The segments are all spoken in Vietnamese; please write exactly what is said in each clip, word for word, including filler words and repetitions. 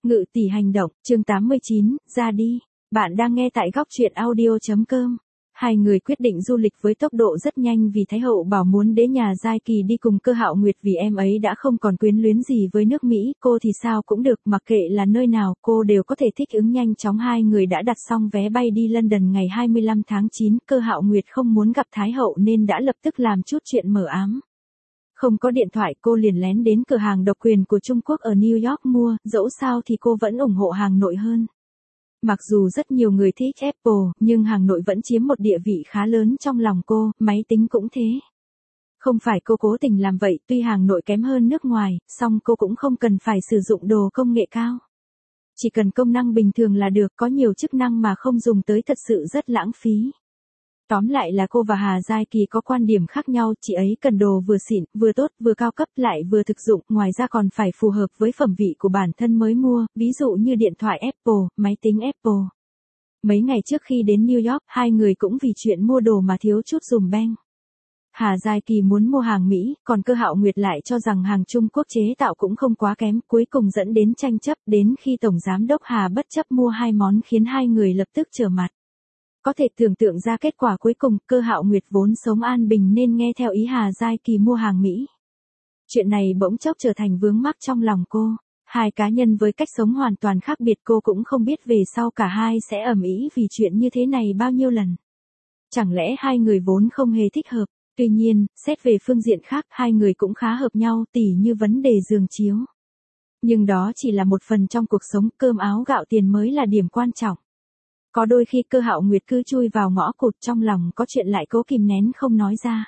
Ngự tỷ hành động, chương tám mươi chín, ra đi. Bạn đang nghe tại góc truyện audio.com. Hai người quyết định du lịch với tốc độ rất nhanh vì Thái hậu bảo muốn đế nhà Giai Kỳ đi cùng Cơ Hạo Nguyệt vì em ấy đã không còn quyến luyến gì với nước Mỹ, cô thì sao cũng được, mặc kệ là nơi nào, cô đều có thể thích ứng nhanh chóng. Hai người đã đặt xong vé bay đi London ngày hai mươi lăm tháng chín, Cơ Hạo Nguyệt không muốn gặp Thái hậu nên đã lập tức làm chút chuyện mờ ám. Không có điện thoại, cô liền lén đến cửa hàng độc quyền của Trung Quốc ở New York mua, dẫu sao thì cô vẫn ủng hộ hàng nội hơn. Mặc dù rất nhiều người thích Apple, nhưng hàng nội vẫn chiếm một địa vị khá lớn trong lòng cô, máy tính cũng thế. Không phải cô cố tình làm vậy, tuy hàng nội kém hơn nước ngoài, song cô cũng không cần phải sử dụng đồ công nghệ cao. Chỉ cần công năng bình thường là được, có nhiều chức năng mà không dùng tới thật sự rất lãng phí. Tóm lại là cô và Hà Giai Kỳ có quan điểm khác nhau, chị ấy cần đồ vừa xịn, vừa tốt, vừa cao cấp lại vừa thực dụng, ngoài ra còn phải phù hợp với phẩm vị của bản thân mới mua, ví dụ như điện thoại Apple, máy tính Apple. Mấy ngày trước khi đến New York, hai người cũng vì chuyện mua đồ mà thiếu chút dùm beng. Hà Giai Kỳ muốn mua hàng Mỹ, còn Cơ Hạo Nguyệt lại cho rằng hàng Trung Quốc chế tạo cũng không quá kém, cuối cùng dẫn đến tranh chấp, đến khi Tổng Giám đốc Hà bất chấp mua hai món khiến hai người lập tức trở mặt. Có thể tưởng tượng ra kết quả cuối cùng, Cơ Hạo Nguyệt vốn sống an bình nên nghe theo ý Hà Giai Kỳ mua hàng Mỹ. Chuyện này bỗng chốc trở thành vướng mắc trong lòng cô. Hai cá nhân với cách sống hoàn toàn khác biệt, cô cũng không biết về sau cả hai sẽ ầm ĩ vì chuyện như thế này bao nhiêu lần. Chẳng lẽ hai người vốn không hề thích hợp? Tuy nhiên, xét về phương diện khác, hai người cũng khá hợp nhau, tỉ như vấn đề giường chiếu. Nhưng đó chỉ là một phần trong cuộc sống, cơm áo gạo tiền mới là điểm quan trọng. Có đôi khi Cơ Hạo Nguyệt cứ chui vào ngõ cụt, trong lòng có chuyện lại cố kìm nén không nói ra.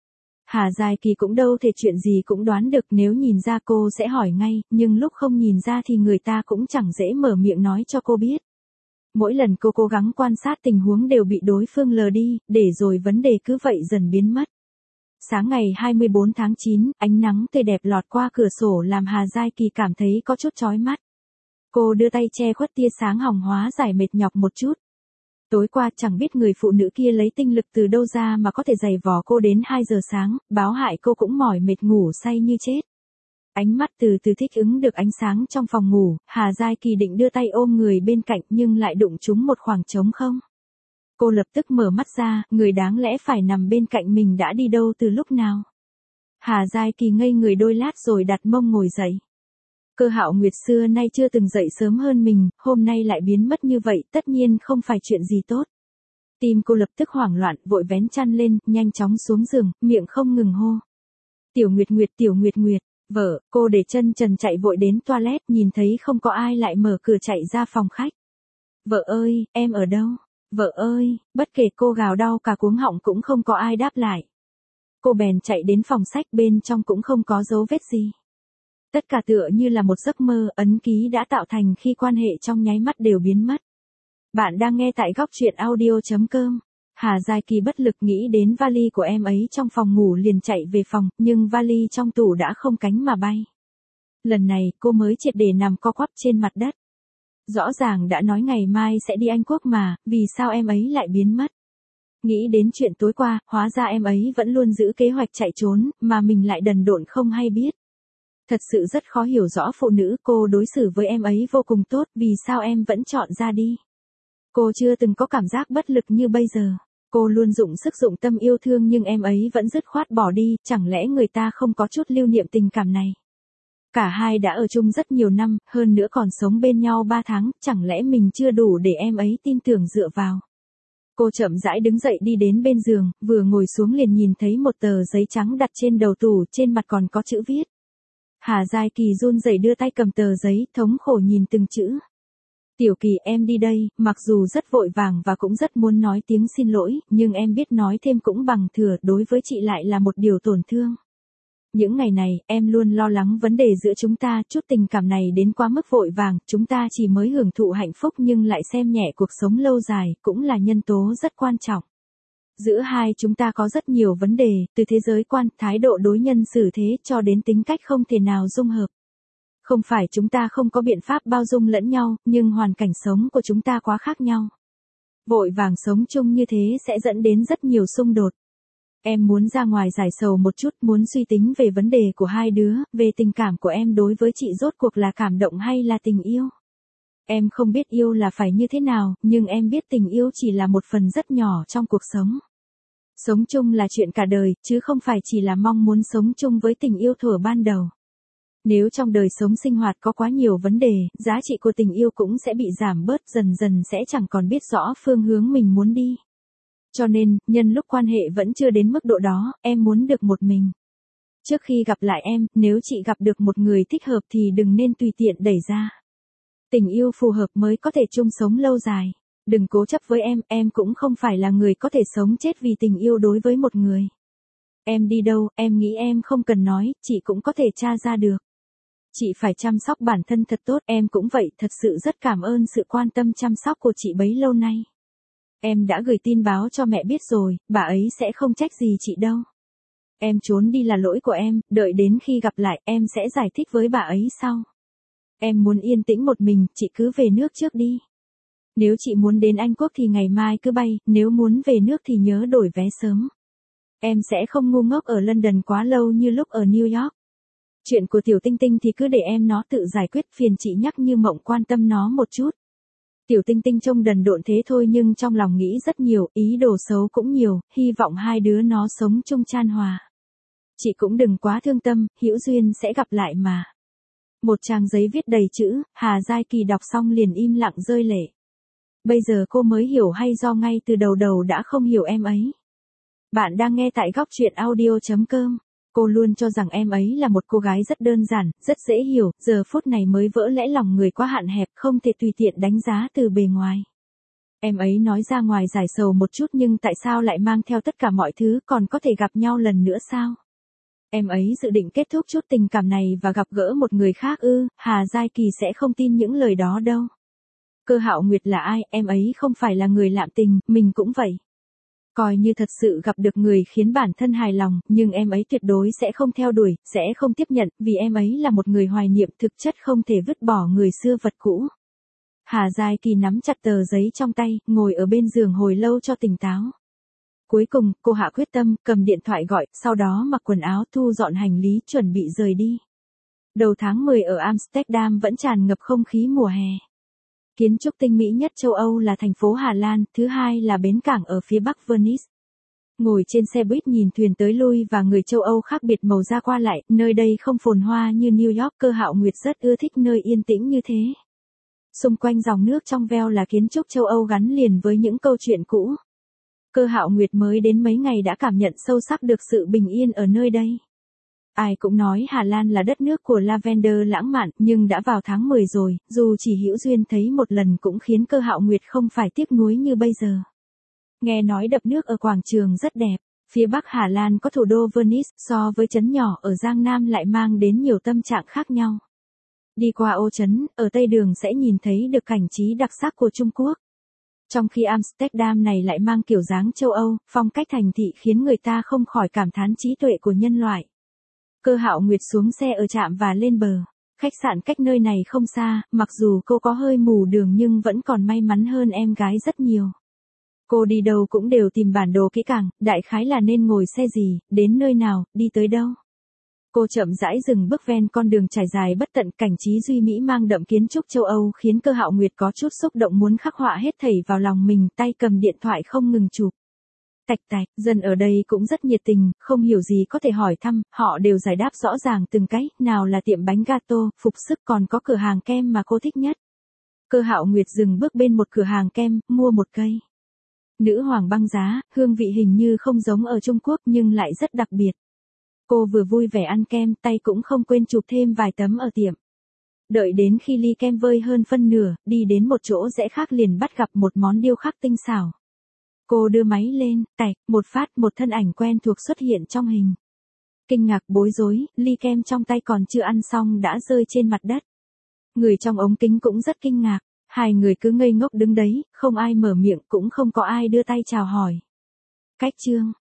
Hà Giai Kỳ cũng đâu thể chuyện gì cũng đoán được, nếu nhìn ra cô sẽ hỏi ngay, nhưng lúc không nhìn ra thì người ta cũng chẳng dễ mở miệng nói cho cô biết. Mỗi lần cô cố gắng quan sát tình huống đều bị đối phương lờ đi, để rồi vấn đề cứ vậy dần biến mất. Sáng ngày hai mươi bốn tháng chín, ánh nắng tươi đẹp lọt qua cửa sổ làm Hà Giai Kỳ cảm thấy có chút chói mắt. Cô đưa tay che khuất tia sáng hồng hóa giải mệt nhọc một chút. Tối qua chẳng biết người phụ nữ kia lấy tinh lực từ đâu ra mà có thể giày vò cô đến hai giờ sáng, báo hại cô cũng mỏi mệt ngủ say như chết. Ánh mắt từ từ thích ứng được ánh sáng trong phòng ngủ, Hà Giai Kỳ định đưa tay ôm người bên cạnh nhưng lại đụng trúng một khoảng trống không. Cô lập tức mở mắt ra, người đáng lẽ phải nằm bên cạnh mình đã đi đâu từ lúc nào. Hà Giai Kỳ ngây người đôi lát rồi đặt mông ngồi dậy. Cơ Hạo Nguyệt xưa nay chưa từng dậy sớm hơn mình, hôm nay lại biến mất như vậy, tất nhiên không phải chuyện gì tốt. Tim cô lập tức hoảng loạn, vội vén chăn lên, nhanh chóng xuống giường, miệng không ngừng hô. Tiểu Nguyệt Nguyệt, Tiểu Nguyệt Nguyệt, vợ, cô để chân trần chạy vội đến toilet, nhìn thấy không có ai lại mở cửa chạy ra phòng khách. Vợ ơi, em ở đâu? Vợ ơi, bất kể cô gào đau cả cuống họng cũng không có ai đáp lại. Cô bèn chạy đến phòng sách, bên trong cũng không có dấu vết gì. Tất cả tựa như là một giấc mơ, ấn ký đã tạo thành khi quan hệ trong nháy mắt đều biến mất. Bạn đang nghe tại góc truyện audio.com. Hà Giai Kỳ bất lực nghĩ đến vali của em ấy trong phòng ngủ liền chạy về phòng, nhưng vali trong tủ đã không cánh mà bay. Lần này cô mới triệt để nằm co quắp trên mặt đất. Rõ ràng đã nói ngày mai sẽ đi Anh Quốc mà, vì sao em ấy lại biến mất? Nghĩ đến chuyện tối qua, hóa ra em ấy vẫn luôn giữ kế hoạch chạy trốn, mà mình lại đần độn không hay biết. Thật sự rất khó hiểu rõ phụ nữ, cô đối xử với em ấy vô cùng tốt, vì sao em vẫn chọn ra đi? Cô chưa từng có cảm giác bất lực như bây giờ. Cô luôn dụng sức dụng tâm yêu thương nhưng em ấy vẫn dứt khoát bỏ đi, chẳng lẽ người ta không có chút lưu niệm tình cảm này? Cả hai đã ở chung rất nhiều năm, hơn nữa còn sống bên nhau ba tháng, chẳng lẽ mình chưa đủ để em ấy tin tưởng dựa vào? Cô chậm rãi đứng dậy đi đến bên giường, vừa ngồi xuống liền nhìn thấy một tờ giấy trắng đặt trên đầu tủ, trên mặt còn có chữ viết. Hà Giai Kỳ run rẩy đưa tay cầm tờ giấy, thống khổ nhìn từng chữ. Tiểu Kỳ, em đi đây, mặc dù rất vội vàng và cũng rất muốn nói tiếng xin lỗi, nhưng em biết nói thêm cũng bằng thừa, đối với chị lại là một điều tổn thương. Những ngày này, em luôn lo lắng vấn đề giữa chúng ta, chút tình cảm này đến quá mức vội vàng, chúng ta chỉ mới hưởng thụ hạnh phúc nhưng lại xem nhẹ cuộc sống lâu dài, cũng là nhân tố rất quan trọng. Giữa hai chúng ta có rất nhiều vấn đề, từ thế giới quan, thái độ đối nhân xử thế cho đến tính cách không thể nào dung hợp. Không phải chúng ta không có biện pháp bao dung lẫn nhau, nhưng hoàn cảnh sống của chúng ta quá khác nhau. Vội vàng sống chung như thế sẽ dẫn đến rất nhiều xung đột. Em muốn ra ngoài giải sầu một chút, muốn suy tính về vấn đề của hai đứa, về tình cảm của em đối với chị rốt cuộc là cảm động hay là tình yêu. Em không biết yêu là phải như thế nào, nhưng em biết tình yêu chỉ là một phần rất nhỏ trong cuộc sống. Sống chung là chuyện cả đời, chứ không phải chỉ là mong muốn sống chung với tình yêu thuở ban đầu. Nếu trong đời sống sinh hoạt có quá nhiều vấn đề, giá trị của tình yêu cũng sẽ bị giảm bớt, dần dần sẽ chẳng còn biết rõ phương hướng mình muốn đi. Cho nên, nhân lúc quan hệ vẫn chưa đến mức độ đó, em muốn được một mình. Trước khi gặp lại em, nếu chị gặp được một người thích hợp thì đừng nên tùy tiện đẩy ra. Tình yêu phù hợp mới có thể chung sống lâu dài. Đừng cố chấp với em, em cũng không phải là người có thể sống chết vì tình yêu đối với một người. Em đi đâu, em nghĩ em không cần nói, chị cũng có thể tra ra được. Chị phải chăm sóc bản thân thật tốt, em cũng vậy, thật sự rất cảm ơn sự quan tâm chăm sóc của chị bấy lâu nay. Em đã gửi tin báo cho mẹ biết rồi, bà ấy sẽ không trách gì chị đâu. Em trốn đi là lỗi của em, đợi đến khi gặp lại em sẽ giải thích với bà ấy sau. Em muốn yên tĩnh một mình, chị cứ về nước trước đi. Nếu chị muốn đến Anh Quốc thì ngày mai cứ bay, nếu muốn về nước thì nhớ đổi vé sớm. Em sẽ không ngu ngốc ở London quá lâu như lúc ở New York. Chuyện của Tiểu Tinh Tinh thì cứ để em nó tự giải quyết, phiền chị nhắc Như Mộng quan tâm nó một chút. Tiểu Tinh Tinh trông đần độn thế thôi nhưng trong lòng nghĩ rất nhiều, ý đồ xấu cũng nhiều, hy vọng hai đứa nó sống chung chan hòa. Chị cũng đừng quá thương tâm, hữu duyên sẽ gặp lại mà. Một trang giấy viết đầy chữ, Hà Giai Kỳ đọc xong liền im lặng rơi lệ. Bây giờ cô mới hiểu hay do ngay từ đầu đầu đã không hiểu em ấy. Bạn đang nghe tại góc truyện audio chấm com. Cô luôn cho rằng em ấy là một cô gái rất đơn giản, rất dễ hiểu, giờ phút này mới vỡ lẽ lòng người quá hạn hẹp, không thể tùy tiện đánh giá từ bề ngoài. Em ấy nói ra ngoài giải sầu một chút nhưng tại sao lại mang theo tất cả mọi thứ, còn có thể gặp nhau lần nữa sao? Em ấy dự định kết thúc chút tình cảm này và gặp gỡ một người khác ư? Hà Giai Kỳ sẽ không tin những lời đó đâu. Cơ Hạo Nguyệt là ai, em ấy không phải là người lạm tình, mình cũng vậy. Coi như thật sự gặp được người khiến bản thân hài lòng, nhưng em ấy tuyệt đối sẽ không theo đuổi, sẽ không tiếp nhận, vì em ấy là một người hoài niệm, thực chất không thể vứt bỏ người xưa vật cũ. Hà Giai Kỳ nắm chặt tờ giấy trong tay, ngồi ở bên giường hồi lâu cho tỉnh táo. Cuối cùng, cô hạ quyết tâm, cầm điện thoại gọi, sau đó mặc quần áo thu dọn hành lý chuẩn bị rời đi. Đầu tháng mười ở Amsterdam vẫn tràn ngập không khí mùa hè. Kiến trúc tinh mỹ nhất châu Âu là thành phố Hà Lan, thứ hai là bến cảng ở phía bắc Venice. Ngồi trên xe buýt nhìn thuyền tới lui và người châu Âu khác biệt màu da qua lại, nơi đây không phồn hoa như New York. Cơ Hạo Nguyệt rất ưa thích nơi yên tĩnh như thế. Xung quanh dòng nước trong veo là kiến trúc châu Âu gắn liền với những câu chuyện cũ. Cơ Hạo Nguyệt mới đến mấy ngày đã cảm nhận sâu sắc được sự bình yên ở nơi đây. Ai cũng nói Hà Lan là đất nước của lavender lãng mạn, nhưng đã vào tháng mười rồi, dù chỉ hữu duyên thấy một lần cũng khiến Cơ Hạo Nguyệt không phải tiếc nuối như bây giờ. Nghe nói đập nước ở quảng trường rất đẹp, phía bắc Hà Lan có thủ đô Venice, so với trấn nhỏ ở Giang Nam lại mang đến nhiều tâm trạng khác nhau. Đi qua ô trấn, ở Tây Đường sẽ nhìn thấy được cảnh trí đặc sắc của Trung Quốc. Trong khi Amsterdam này lại mang kiểu dáng châu Âu, phong cách thành thị khiến người ta không khỏi cảm thán trí tuệ của nhân loại. Cơ Hạo Nguyệt xuống xe ở trạm và lên bờ. Khách sạn cách nơi này không xa, mặc dù cô có hơi mù đường nhưng vẫn còn may mắn hơn em gái rất nhiều. Cô đi đâu cũng đều tìm bản đồ kỹ càng, đại khái là nên ngồi xe gì, đến nơi nào, đi tới đâu. Cô chậm rãi dừng bước ven con đường trải dài bất tận, cảnh trí duy mỹ mang đậm kiến trúc châu Âu khiến Cơ Hạo Nguyệt có chút xúc động muốn khắc họa hết thảy vào lòng mình, tay cầm điện thoại không ngừng chụp. Tạch tạch, dân ở đây cũng rất nhiệt tình, không hiểu gì có thể hỏi thăm, họ đều giải đáp rõ ràng từng cái, nào là tiệm bánh gato, phục sức, còn có cửa hàng kem mà cô thích nhất. Cơ Hạo Nguyệt dừng bước bên một cửa hàng kem, mua một cây. Nữ hoàng băng giá, hương vị hình như không giống ở Trung Quốc nhưng lại rất đặc biệt. Cô vừa vui vẻ ăn kem, tay cũng không quên chụp thêm vài tấm ở tiệm. Đợi đến khi ly kem vơi hơn phân nửa, đi đến một chỗ rẽ khác liền bắt gặp một món điêu khắc tinh xảo. Cô đưa máy lên, tạch, một phát, một thân ảnh quen thuộc xuất hiện trong hình. Kinh ngạc bối rối, ly kem trong tay còn chưa ăn xong đã rơi trên mặt đất. Người trong ống kính cũng rất kinh ngạc, hai người cứ ngây ngốc đứng đấy, không ai mở miệng, cũng không có ai đưa tay chào hỏi. Cách chương